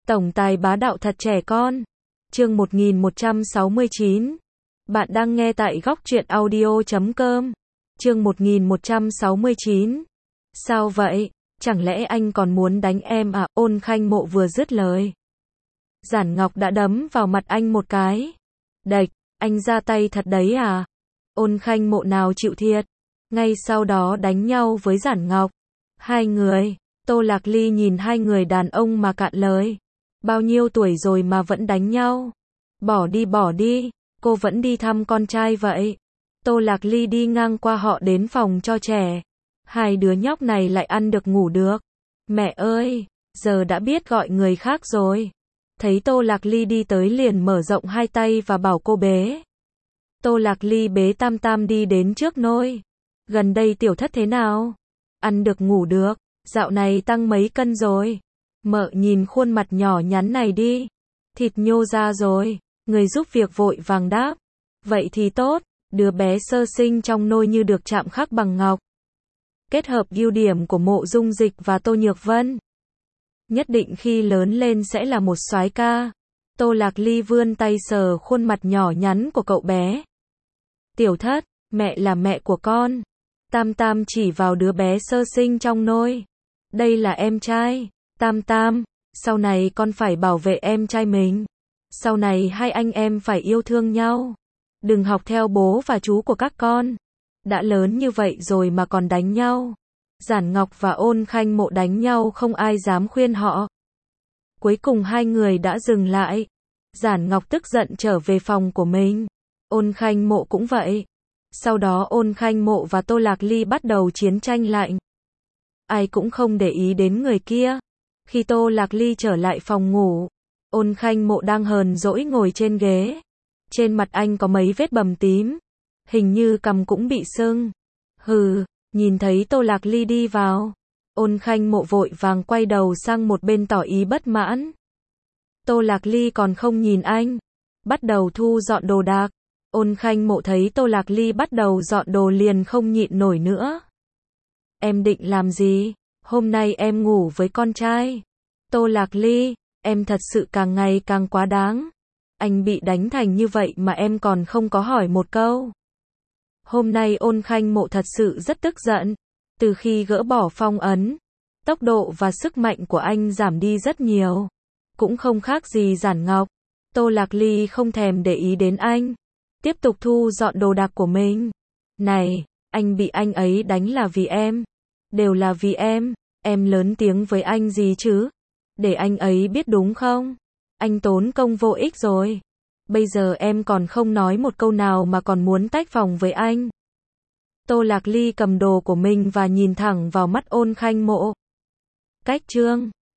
Tổng tài bá đạo thật trẻ con. Chương 1169. Bạn đang nghe tại góc truyện audio.com. Chương 1169. Sao vậy? Chẳng lẽ anh còn muốn đánh em à? Ôn Khanh Mộ vừa dứt lời, Giản Ngọc đã đấm vào mặt anh một cái. Đệch, anh ra tay thật đấy à? Ôn Khanh Mộ nào chịu thiệt, ngay sau đó đánh nhau với Giản Ngọc. Hai người, Tô Lạc Ly nhìn hai người đàn ông mà cạn lời. Bao nhiêu tuổi rồi mà vẫn đánh nhau? Bỏ đi, cô vẫn đi thăm con trai vậy. Tô Lạc Ly đi ngang qua họ đến phòng cho trẻ. Hai đứa nhóc này lại ăn được ngủ được. Mẹ ơi, giờ đã biết gọi người khác rồi. Thấy Tô Lạc Ly đi tới liền mở rộng hai tay và bảo cô bế. Tô Lạc Ly bế Tam Tam đi đến trước nôi. Gần đây tiểu thất thế nào? Ăn được ngủ được, dạo này tăng mấy cân rồi. Mợ nhìn khuôn mặt nhỏ nhắn này đi. Thịt nhô ra rồi. Người giúp việc vội vàng đáp. Vậy thì tốt, đứa bé sơ sinh trong nôi như được chạm khắc bằng ngọc. Kết hợp ưu điểm của Mộ Dung Dịch và Tô Nhược Vân, nhất định khi lớn lên sẽ là một soái ca. Tô Lạc Ly vươn tay sờ khuôn mặt nhỏ nhắn của cậu bé. Tiểu thất, mẹ là mẹ của con. Tam Tam chỉ vào đứa bé sơ sinh trong nôi. Đây là em trai. Tam Tam, sau này con phải bảo vệ em trai mình. Sau này hai anh em phải yêu thương nhau. Đừng học theo bố và chú của các con. Đã lớn như vậy rồi mà còn đánh nhau. Giản Ngọc và Ôn Khanh Mộ đánh nhau không ai dám khuyên họ. Cuối cùng hai người đã dừng lại. Giản Ngọc tức giận trở về phòng của mình. Ôn Khanh Mộ cũng vậy. Sau đó Ôn Khanh Mộ và Tô Lạc Ly bắt đầu chiến tranh lạnh. Ai cũng không để ý đến người kia. Khi Tô Lạc Ly trở lại phòng ngủ, Ôn Khanh Mộ đang hờn dỗi ngồi trên ghế. Trên mặt anh có mấy vết bầm tím. Hình như cằm cũng bị sưng. Hừ, nhìn thấy Tô Lạc Ly đi vào, Ôn Khanh Mộ vội vàng quay đầu sang một bên tỏ ý bất mãn. Tô Lạc Ly còn không nhìn anh, bắt đầu thu dọn đồ đạc. Ôn Khanh Mộ thấy Tô Lạc Ly bắt đầu dọn đồ liền không nhịn nổi nữa. Em định làm gì? Hôm nay em ngủ với con trai. Tô Lạc Ly, em thật sự càng ngày càng quá đáng. Anh bị đánh thành như vậy mà em còn không có hỏi một câu. Hôm nay Ôn Khanh Mộ thật sự rất tức giận. Từ khi gỡ bỏ phong ấn, tốc độ và sức mạnh của anh giảm đi rất nhiều. Cũng không khác gì Giản Ngọc. Tô Lạc Ly không thèm để ý đến anh, tiếp tục thu dọn đồ đạc của mình. Này, anh bị anh ấy đánh là vì em. Đều là vì em lớn tiếng với anh gì chứ? Để anh ấy biết đúng không? Anh tốn công vô ích rồi. Bây giờ em còn không nói một câu nào mà còn muốn tách phòng với anh. Tô Lạc Ly cầm đồ của mình và nhìn thẳng vào mắt Ôn Khanh Mộ. Cách chương